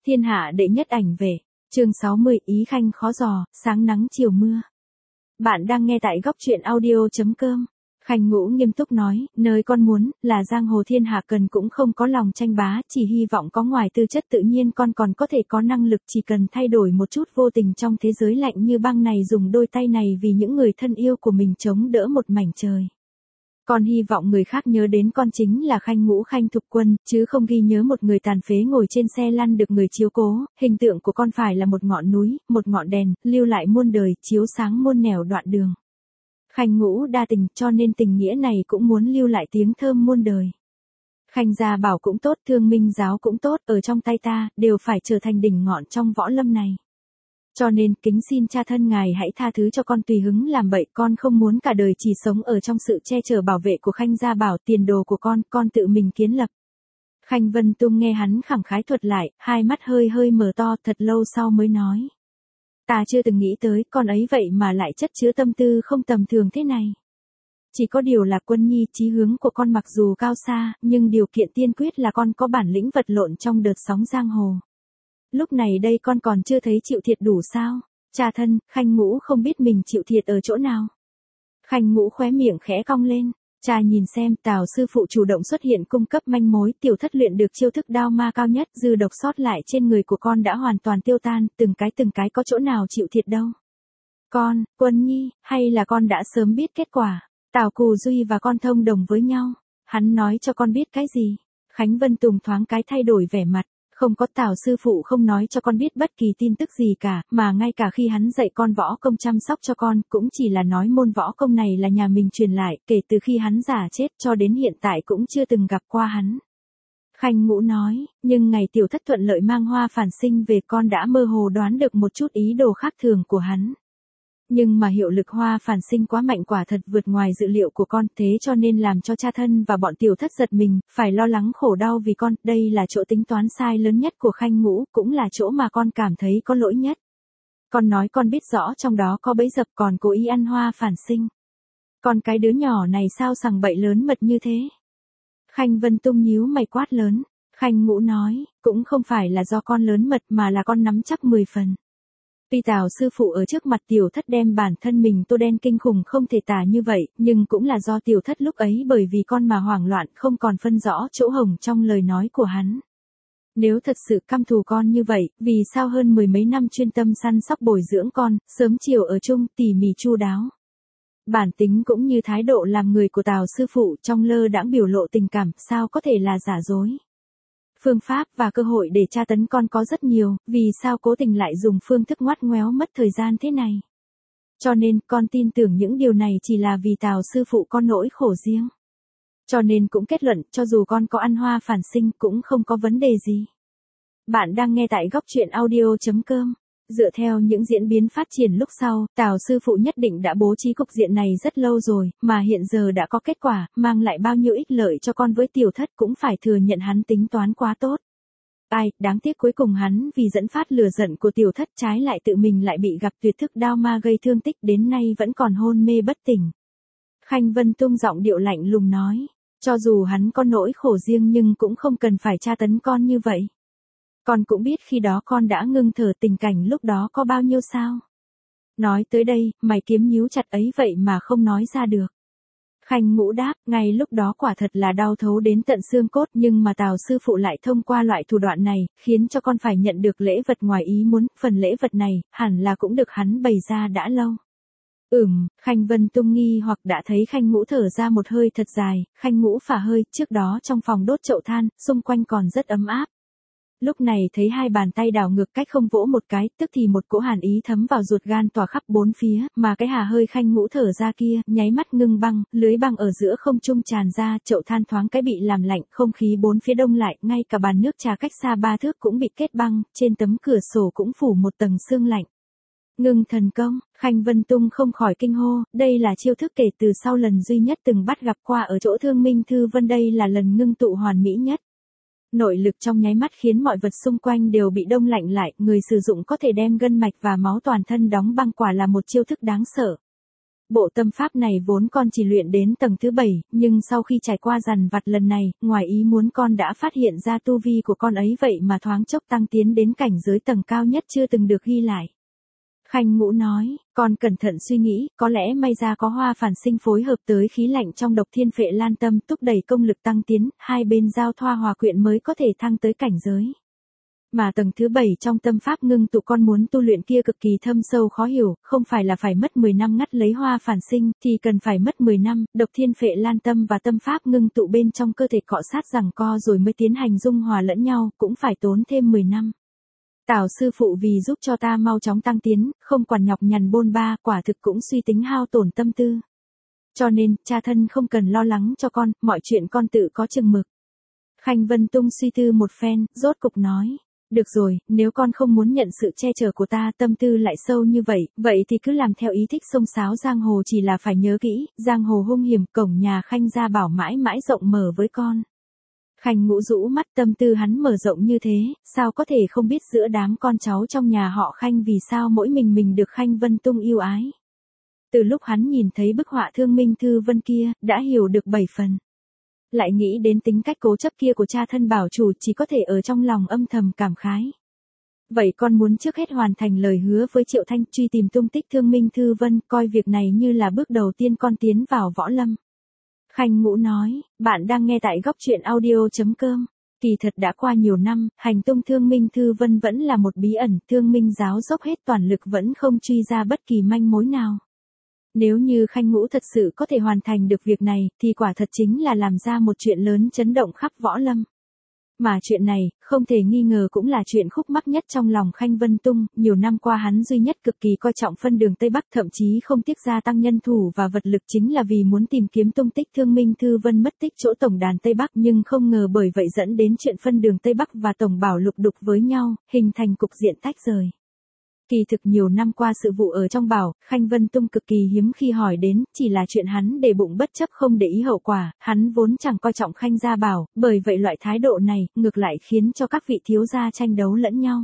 Thiên hạ đệ nhất ảnh vệ, chương 60 ý khanh khó dò, sáng nắng chiều mưa. Bạn đang nghe tại góc truyện audio.com. Khanh Ngũ nghiêm túc nói, nơi con muốn, là giang hồ thiên hạ cần cũng không có lòng tranh bá, chỉ hy vọng có ngoài tư chất tự nhiên con còn có thể có năng lực chỉ cần thay đổi một chút vô tình trong thế giới lạnh như băng này dùng đôi tay này vì những người thân yêu của mình chống đỡ một mảnh trời. Con hy vọng người khác nhớ đến con chính là Khanh Ngũ Khanh Thục Quân, chứ không ghi nhớ một người tàn phế ngồi trên xe lăn được người chiếu cố, hình tượng của con phải là một ngọn núi, một ngọn đèn, lưu lại muôn đời, chiếu sáng muôn nẻo đoạn đường. Khanh Ngũ đa tình, cho nên tình nghĩa này cũng muốn lưu lại tiếng thơm muôn đời. Khanh Gia Bảo cũng tốt, Thương Minh Giáo cũng tốt, ở trong tay ta, đều phải trở thành đỉnh ngọn trong võ lâm này. Cho nên, kính xin cha thân ngài hãy tha thứ cho con tùy hứng làm bậy, con không muốn cả đời chỉ sống ở trong sự che chở bảo vệ của Khanh Gia Bảo, tiền đồ của con tự mình kiến lập. Khanh Vân Tung nghe hắn khẳng khái thuật lại, hai mắt hơi hơi mở to, thật lâu sau mới nói. Ta chưa từng nghĩ tới, con ấy vậy mà lại chất chứa tâm tư không tầm thường thế này. Chỉ có điều là Quân Nhi, chí hướng của con mặc dù cao xa, nhưng điều kiện tiên quyết là con có bản lĩnh vật lộn trong đợt sóng giang hồ. Lúc này đây con còn chưa thấy chịu thiệt đủ sao? Cha thân, Khanh Ngũ không biết mình chịu thiệt ở chỗ nào. Khanh Ngũ khóe miệng khẽ cong lên. Cha nhìn xem, Tào sư phụ chủ động xuất hiện cung cấp manh mối, tiểu thất luyện được chiêu thức đao ma cao nhất, dư độc sót lại trên người của con đã hoàn toàn tiêu tan, từng cái có chỗ nào chịu thiệt đâu. Con, Quân Nhi, hay là con đã sớm biết kết quả? Tào Cù Duy và con thông đồng với nhau. Hắn nói cho con biết cái gì? Khánh Vân Tùng thoáng cái thay đổi vẻ mặt. Không có, Tào sư phụ không nói cho con biết bất kỳ tin tức gì cả, mà ngay cả khi hắn dạy con võ công chăm sóc cho con, cũng chỉ là nói môn võ công này là nhà mình truyền lại, kể từ khi hắn giả chết cho đến hiện tại cũng chưa từng gặp qua hắn. Khanh Ngũ nói, nhưng ngày tiểu thất thuận lợi mang Hoa phản sinh về con đã mơ hồ đoán được một chút ý đồ khác thường của hắn. Nhưng mà hiệu lực Hoa phản sinh quá mạnh quả thật vượt ngoài dự liệu của con, thế cho nên làm cho cha thân và bọn tiểu thất giật mình, phải lo lắng khổ đau vì con, đây là chỗ tính toán sai lớn nhất của Khanh Ngũ, cũng là chỗ mà con cảm thấy có lỗi nhất. Con nói con biết rõ trong đó có bẫy dập còn cố ý ăn Hoa phản sinh. Còn cái đứa nhỏ này sao sằng bậy lớn mật như thế? Khanh Vân Tung nhíu mày quát lớn. Khanh Ngũ nói, cũng không phải là do con lớn mật mà là con nắm chắc 10 phần. Tuy Tào sư phụ ở trước mặt tiểu thất đem bản thân mình tô đen kinh khủng không thể tả như vậy, nhưng cũng là do tiểu thất lúc ấy bởi vì con mà hoảng loạn không còn phân rõ chỗ hồng trong lời nói của hắn. Nếu thật sự căm thù con như vậy, vì sao hơn 10 mấy năm chuyên tâm săn sóc bồi dưỡng con, sớm chiều ở chung, tỉ mỉ chu đáo. Bản tính cũng như thái độ làm người của Tào sư phụ trong lơ đãng biểu lộ tình cảm, sao có thể là giả dối. Phương pháp và cơ hội để tra tấn con có rất nhiều, vì sao cố tình lại dùng phương thức ngoắt ngoéo mất thời gian thế này. Cho nên, con tin tưởng những điều này chỉ là vì Tào sư phụ con nỗi khổ riêng. Cho nên cũng kết luận, cho dù con có ăn Hoa phản sinh cũng không có vấn đề gì. Bạn đang nghe tại góc truyện audio.com. Dựa theo những diễn biến phát triển lúc sau, Tào sư phụ nhất định đã bố trí cục diện này rất lâu rồi, mà hiện giờ đã có kết quả, mang lại bao nhiêu ích lợi cho con với tiểu thất cũng phải thừa nhận hắn tính toán quá tốt. Ai, đáng tiếc cuối cùng hắn vì dẫn phát lửa giận của tiểu thất trái lại tự mình lại bị gặp tuyệt thức đao ma gây thương tích đến nay vẫn còn hôn mê bất tỉnh. Khanh Vân Tung giọng điệu lạnh lùng nói, cho dù hắn có nỗi khổ riêng nhưng cũng không cần phải tra tấn con như vậy. Con cũng biết khi đó con đã ngưng thở tình cảnh lúc đó có bao nhiêu sao. Nói tới đây, mày kiếm nhíu chặt ấy vậy mà không nói ra được. Khanh Ngũ đáp, ngay lúc đó quả thật là đau thấu đến tận xương cốt nhưng mà Tào sư phụ lại thông qua loại thủ đoạn này, khiến cho con phải nhận được lễ vật ngoài ý muốn, phần lễ vật này, hẳn là cũng được hắn bày ra đã lâu. Khanh Vân Tung nghi hoặc đã thấy Khanh Ngũ thở ra một hơi thật dài, Khanh Ngũ phả hơi, trước đó trong phòng đốt chậu than, xung quanh còn rất ấm áp. Lúc này thấy hai bàn tay đảo ngược cách không vỗ một cái, tức thì một cỗ hàn ý thấm vào ruột gan tỏa khắp bốn phía, mà cái hà hơi Khanh Ngũ thở ra kia, nháy mắt ngưng băng, lưới băng ở giữa không trung tràn ra, chậu than thoáng cái bị làm lạnh, không khí bốn phía đông lại, ngay cả bàn nước trà cách xa 3 thước cũng bị kết băng, trên tấm cửa sổ cũng phủ một tầng sương lạnh. Ngưng thần công, Khanh Vân Tung không khỏi kinh hô, đây là chiêu thức kể từ sau lần duy nhất từng bắt gặp qua ở chỗ Thương Minh Thư Vân, đây là lần ngưng tụ hoàn mỹ nhất. Nội lực trong nháy mắt khiến mọi vật xung quanh đều bị đông lạnh lại, người sử dụng có thể đem gân mạch và máu toàn thân đóng băng, quả là một chiêu thức đáng sợ. Bộ tâm pháp này vốn con chỉ luyện đến tầng thứ 7, nhưng sau khi trải qua dằn vặt lần này, ngoài ý muốn con đã phát hiện ra tu vi của con ấy vậy mà thoáng chốc tăng tiến đến cảnh giới tầng cao nhất chưa từng được ghi lại. Khanh Ngũ nói, con cẩn thận suy nghĩ, có lẽ may ra có hoa phản sinh phối hợp tới khí lạnh trong độc thiên phệ lan tâm thúc đẩy công lực tăng tiến, hai bên giao thoa hòa quyện mới có thể thăng tới cảnh giới. Mà tầng thứ 7 trong tâm pháp ngưng tụ con muốn tu luyện kia cực kỳ thâm sâu khó hiểu, không phải là phải mất 10 năm ngắt lấy hoa phản sinh, thì cần phải mất 10 năm, độc thiên phệ lan tâm và tâm pháp ngưng tụ bên trong cơ thể cọ sát giằng co rồi mới tiến hành dung hòa lẫn nhau, cũng phải tốn thêm 10 năm. Tào sư phụ vì giúp cho ta mau chóng tăng tiến, không quản nhọc nhằn bôn ba, quả thực cũng suy tính hao tổn tâm tư. Cho nên, cha thân không cần lo lắng cho con, mọi chuyện con tự có chừng mực. Khanh Vân Tung suy tư một phen, rốt cục nói. Được rồi, nếu con không muốn nhận sự che chở của ta, tâm tư lại sâu như vậy thì cứ làm theo ý thích xông xáo giang hồ, chỉ là phải nhớ kỹ, giang hồ hung hiểm, cổng nhà Khanh gia bảo mãi mãi rộng mở với con. Khanh Ngũ rũ mắt, tâm tư hắn mở rộng như thế, sao có thể không biết giữa đám con cháu trong nhà họ Khanh vì sao mỗi mình được Khanh Vân Tung yêu ái. Từ lúc hắn nhìn thấy bức họa Thương Minh Thư Vân kia, đã hiểu được 7 phần. Lại nghĩ đến tính cách cố chấp kia của cha thân bảo chủ, chỉ có thể ở trong lòng âm thầm cảm khái. Vậy con muốn trước hết hoàn thành lời hứa với Triệu Thanh, truy tìm tung tích Thương Minh Thư Vân, coi việc này như là bước đầu tiên con tiến vào võ lâm. Khanh Ngũ nói, bạn đang nghe tại góc truyện audio.com. Kỳ thật đã qua nhiều năm, hành tung Thương Minh Thư Vân vẫn là một bí ẩn, Thương Minh giáo dốc hết toàn lực vẫn không truy ra bất kỳ manh mối nào. Nếu như Khanh Ngũ thật sự có thể hoàn thành được việc này, thì quả thật chính là làm ra một chuyện lớn chấn động khắp võ lâm. Mà chuyện này, không thể nghi ngờ cũng là chuyện khúc mắc nhất trong lòng Khanh Vân Tung, nhiều năm qua hắn duy nhất cực kỳ coi trọng phân đường Tây Bắc, thậm chí không tiếc gia tăng nhân thủ và vật lực chính là vì muốn tìm kiếm tung tích Thương Minh Thư Vân mất tích chỗ tổng đàn Tây Bắc, nhưng không ngờ bởi vậy dẫn đến chuyện phân đường Tây Bắc và tổng bảo lục đục với nhau, hình thành cục diện tách rời. Kỳ thực nhiều năm qua sự vụ ở trong bảo, Khanh Vân Tung cực kỳ hiếm khi hỏi đến, chỉ là chuyện hắn để bụng bất chấp không để ý hậu quả, hắn vốn chẳng coi trọng Khanh gia bảo, bởi vậy loại thái độ này, ngược lại khiến cho các vị thiếu gia tranh đấu lẫn nhau.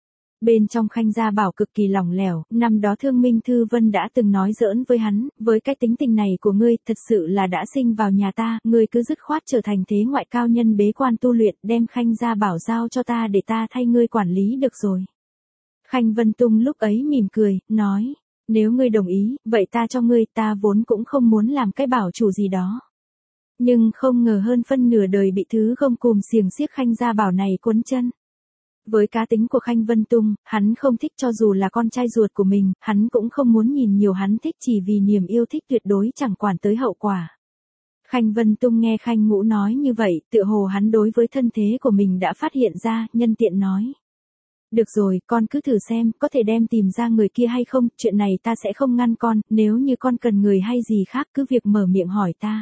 Bên trong Khanh gia bảo cực kỳ lỏng lẻo, năm đó Thương Minh Thư Vân đã từng nói giỡn với hắn, với cái tính tình này của ngươi, thật sự là đã sinh vào nhà ta, ngươi cứ dứt khoát trở thành thế ngoại cao nhân bế quan tu luyện, đem Khanh gia bảo giao cho ta để ta thay ngươi quản lý được rồi. Khanh Vân Tung lúc ấy mỉm cười, nói, nếu ngươi đồng ý, vậy ta cho ngươi, ta vốn cũng không muốn làm cái bảo chủ gì đó. Nhưng không ngờ hơn phân nửa đời bị thứ gông cùm xiềng xiếc Khanh gia bảo này cuốn chân. Với cá tính của Khanh Vân Tung, hắn không thích cho dù là con trai ruột của mình, hắn cũng không muốn nhìn nhiều, hắn thích chỉ vì niềm yêu thích tuyệt đối chẳng quản tới hậu quả. Khanh Vân Tung nghe Khanh Ngũ nói như vậy, tựa hồ hắn đối với thân thế của mình đã phát hiện ra, nhân tiện nói. Được rồi, con cứ thử xem, có thể đem tìm ra người kia hay không, chuyện này ta sẽ không ngăn con, nếu như con cần người hay gì khác cứ việc mở miệng hỏi ta.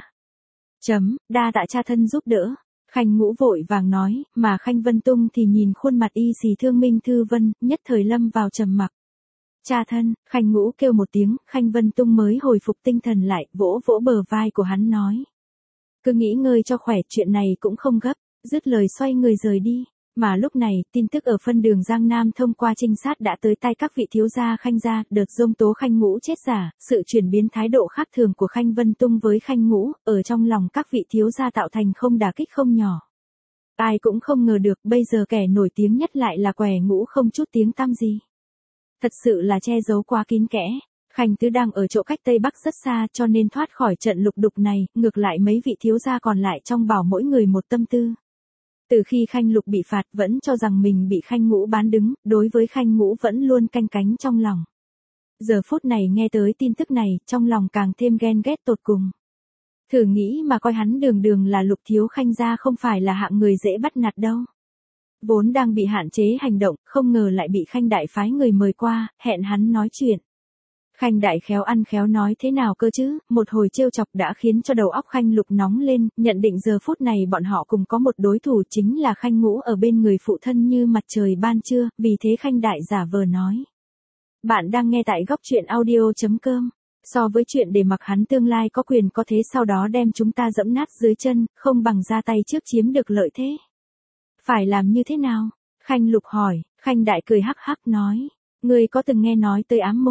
Đa tạ cha thân giúp đỡ. Khanh Ngũ vội vàng nói, mà Khanh Vân Tung thì nhìn khuôn mặt y xì Thương Minh Thư Vân, nhất thời lâm vào trầm mặc. Cha thân, Khanh Ngũ kêu một tiếng, Khanh Vân Tung mới hồi phục tinh thần lại, vỗ vỗ bờ vai của hắn nói. Cứ nghỉ ngơi cho khỏe, chuyện này cũng không gấp, dứt lời xoay người rời đi. Mà lúc này, tin tức ở phân đường Giang Nam thông qua trinh sát đã tới tay các vị thiếu gia Khanh gia, đợt dông tố Khanh Ngũ chết giả, sự chuyển biến thái độ khác thường của Khanh Vân Tung với Khanh Ngũ, ở trong lòng các vị thiếu gia tạo thành không đả kích không nhỏ. Ai cũng không ngờ được, bây giờ kẻ nổi tiếng nhất lại là Quẻ Ngũ không chút tiếng tăm gì. Thật sự là che giấu quá kín kẽ. Khanh Tứ đang ở chỗ cách Tây Bắc rất xa, cho nên thoát khỏi trận lục đục này, ngược lại mấy vị thiếu gia còn lại trong bảo mỗi người một tâm tư. Từ khi Khanh Lục bị phạt vẫn cho rằng mình bị Khanh Ngũ bán đứng, đối với Khanh Ngũ vẫn luôn canh cánh trong lòng. Giờ phút này nghe tới tin tức này, trong lòng càng thêm ghen ghét tột cùng. Thử nghĩ mà coi hắn đường đường là Lục thiếu Khanh gia không phải là hạng người dễ bắt nạt đâu. Vốn đang bị hạn chế hành động, không ngờ lại bị Khanh đại phái người mời qua, hẹn hắn nói chuyện. Khanh đại khéo ăn khéo nói thế nào cơ chứ, một hồi trêu chọc đã khiến cho đầu óc Khanh Lục nóng lên, nhận định giờ phút này bọn họ cùng có một đối thủ chính là Khanh Ngũ ở bên người phụ thân như mặt trời ban trưa, vì thế Khanh đại giả vờ nói. Bạn đang nghe tại góc truyện audio.com. So với chuyện để mặc hắn tương lai có quyền có thế sau đó đem chúng ta dẫm nát dưới chân, không bằng ra tay trước chiếm được lợi thế. Phải làm như thế nào? Khanh Lục hỏi, Khanh đại cười hắc hắc nói. Ngươi có từng nghe nói tới ám môn?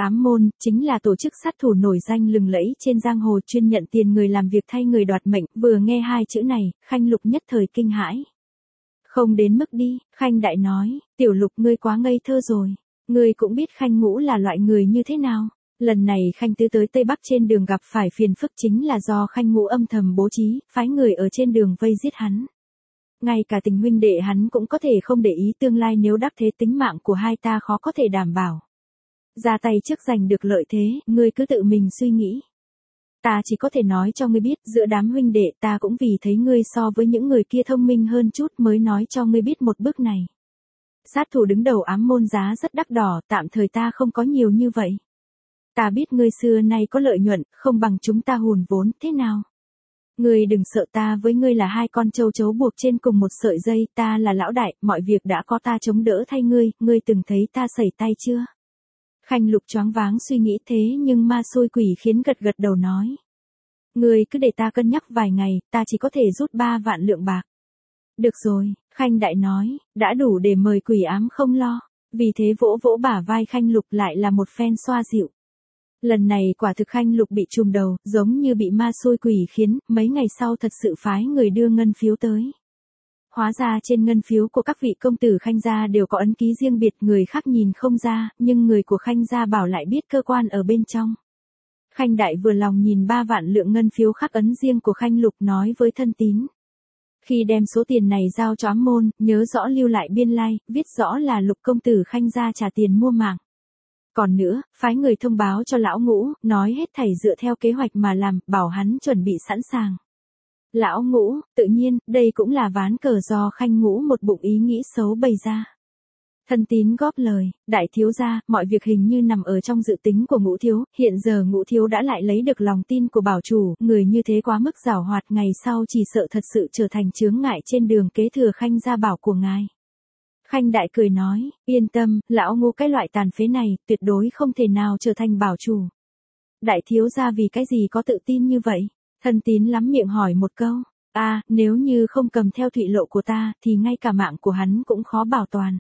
Ám môn, chính là tổ chức sát thủ nổi danh lừng lẫy trên giang hồ chuyên nhận tiền người làm việc thay người đoạt mệnh, vừa nghe hai chữ này, Khanh Lục nhất thời kinh hãi. Không đến mức đi, Khanh Đại nói, Tiểu Lục ngươi quá ngây thơ rồi. Ngươi cũng biết Khanh Ngũ là loại người như thế nào. Lần này Khanh Tứ tới Tây Bắc trên đường gặp phải phiền phức chính là do Khanh Ngũ âm thầm bố trí, phái người ở trên đường vây giết hắn. Ngay cả tình huynh đệ hắn cũng có thể không để ý tương lai nếu đắc thế tính mạng của hai ta khó có thể đảm bảo. Ra tay trước giành được lợi thế, ngươi cứ tự mình suy nghĩ. Ta chỉ có thể nói cho ngươi biết, giữa đám huynh đệ ta cũng vì thấy ngươi so với những người kia thông minh hơn chút mới nói cho ngươi biết một bước này. Sát thủ đứng đầu Ám môn giá rất đắt đỏ, tạm thời ta không có nhiều như vậy. Ta biết ngươi xưa nay có lợi nhuận, không bằng chúng ta hùn vốn, thế nào? Ngươi đừng sợ, ta với ngươi là hai con châu chấu buộc trên cùng một sợi dây, ta là lão đại, mọi việc đã có ta chống đỡ thay ngươi từng thấy ta sẩy tay chưa? Khanh Lục choáng váng suy nghĩ thế nhưng ma xôi quỷ khiến gật gật đầu nói. Ngươi cứ để ta cân nhắc vài ngày, ta chỉ có thể rút 3 vạn lượng bạc. Được rồi, Khanh Đại nói, đã đủ để mời quỷ ám không lo. Vì thế vỗ vỗ bả vai Khanh Lục lại là một phen xoa dịu. Lần này quả thực Khanh Lục bị trùm đầu, giống như bị ma xôi quỷ khiến, mấy ngày sau thật sự phái người đưa ngân phiếu tới. Hóa ra trên ngân phiếu của các vị công tử Khanh gia đều có ấn ký riêng biệt, người khác nhìn không ra, nhưng người của Khanh gia bảo lại biết cơ quan ở bên trong. Khanh Đại vừa lòng nhìn 3 vạn lượng ngân phiếu khắc ấn riêng của Khanh Lục nói với thân tín. Khi đem số tiền này giao cho Ám môn, nhớ rõ lưu lại biên lai, viết rõ là Lục công tử Khanh gia trả tiền mua mạng. Còn nữa, phái người thông báo cho lão Ngũ, nói hết thảy dựa theo kế hoạch mà làm, bảo hắn chuẩn bị sẵn sàng. Lão Ngũ, tự nhiên, đây cũng là ván cờ do Khanh Ngũ một bụng ý nghĩ xấu bày ra. Thân tín góp lời, đại thiếu gia, mọi việc hình như nằm ở trong dự tính của Ngũ thiếu, hiện giờ Ngũ thiếu đã lại lấy được lòng tin của bảo chủ, người như thế quá mức giảo hoạt, ngày sau chỉ sợ thật sự trở thành chướng ngại trên đường kế thừa Khanh gia bảo của ngài. Khanh Đại cười nói, yên tâm, lão Ngũ cái loại tàn phế này, tuyệt đối không thể nào trở thành bảo chủ. Đại thiếu gia vì cái gì có tự tin như vậy? Thân tín lắm miệng hỏi một câu, nếu như không cầm theo thụy lộ của ta, thì ngay cả mạng của hắn cũng khó bảo toàn.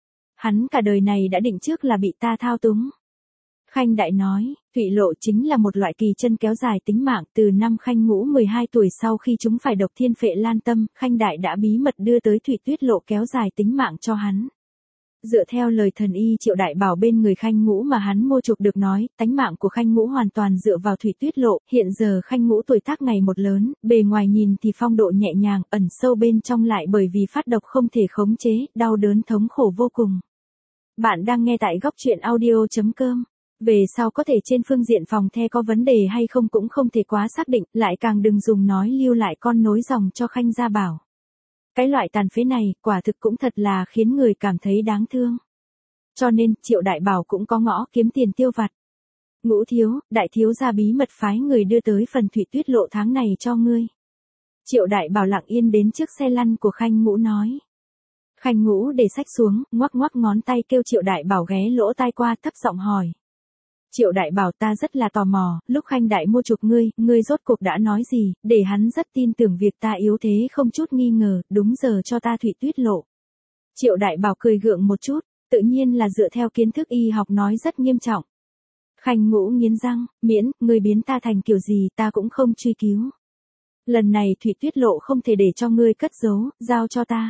Hắn cả đời này đã định trước là bị ta thao túng. Khanh Đại nói, thụy lộ chính là một loại kỳ chân kéo dài tính mạng. Từ năm Khanh Ngũ 12 tuổi sau khi chúng phải độc thiên phệ lan tâm, Khanh Đại đã bí mật đưa tới thụy tuyết lộ kéo dài tính mạng cho hắn. Dựa theo lời thần y Triệu Đại Bảo bên người Khanh Ngũ mà hắn mua chuộc được nói, tánh mạng của Khanh Ngũ hoàn toàn dựa vào thủy tuyết lộ. Hiện giờ Khanh Ngũ tuổi tác ngày một lớn, bề ngoài nhìn thì phong độ nhẹ nhàng, ẩn sâu bên trong lại bởi vì phát độc không thể khống chế, đau đớn thống khổ vô cùng. Bạn đang nghe tại góc truyện audio.com. Về sau có thể trên phương diện phòng the có vấn đề hay không cũng không thể quá xác định, lại càng đừng dùng nói lưu lại con nối dòng cho Khanh gia bảo. Cái loại tàn phế này, quả thực cũng thật là khiến người cảm thấy đáng thương. Cho nên, Triệu Đại Bảo cũng có ngõ kiếm tiền tiêu vặt. Ngũ thiếu, đại thiếu gia bí mật phái người đưa tới phần thủy tuyết lộ tháng này cho ngươi. Triệu Đại Bảo lặng yên đến trước xe lăn của Khanh Ngũ nói. Khanh Ngũ để sách xuống, ngoắc ngoắc ngón tay kêu Triệu Đại Bảo ghé lỗ tai qua, thấp giọng hỏi. Triệu Đại Bảo, ta rất là tò mò, lúc Khanh Đại mua chuộc ngươi rốt cuộc đã nói gì, để hắn rất tin tưởng việc ta yếu thế không chút nghi ngờ, đúng giờ cho ta thủy tuyết lộ. Triệu Đại Bảo cười gượng một chút, tự nhiên là dựa theo kiến thức y học nói rất nghiêm trọng. Khanh Ngũ nghiến răng, miễn, ngươi biến ta thành kiểu gì ta cũng không truy cứu. Lần này thủy tuyết lộ không thể để cho ngươi cất giấu, giao cho ta.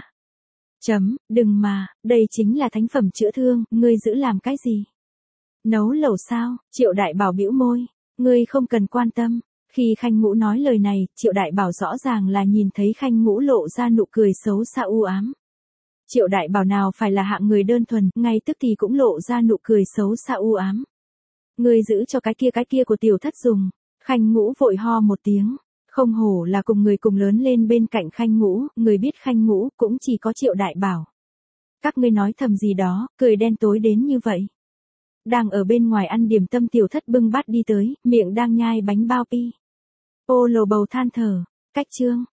Đừng mà, đây chính là thánh phẩm chữa thương, ngươi giữ làm cái gì? Nấu lẩu sao? Triệu Đại Bảo bĩu môi, ngươi không cần quan tâm. Khi Khanh Ngũ nói lời này, Triệu Đại Bảo rõ ràng là nhìn thấy Khanh Ngũ lộ ra nụ cười xấu xa u ám. Triệu Đại Bảo nào phải là hạng người đơn thuần, ngay tức thì cũng lộ ra nụ cười xấu xa u ám. Ngươi giữ cho cái kia của tiểu thất dùng. Khanh Ngũ vội ho một tiếng. Không hổ là cùng người cùng lớn lên bên cạnh Khanh Ngũ, người biết Khanh Ngũ cũng chỉ có Triệu Đại Bảo. Các ngươi nói thầm gì đó, cười đen tối đến như vậy. Đang ở bên ngoài ăn điểm tâm tiểu thất bưng bát đi tới, miệng đang nhai bánh bao pi. Ô lồ bầu than thở, cách chương.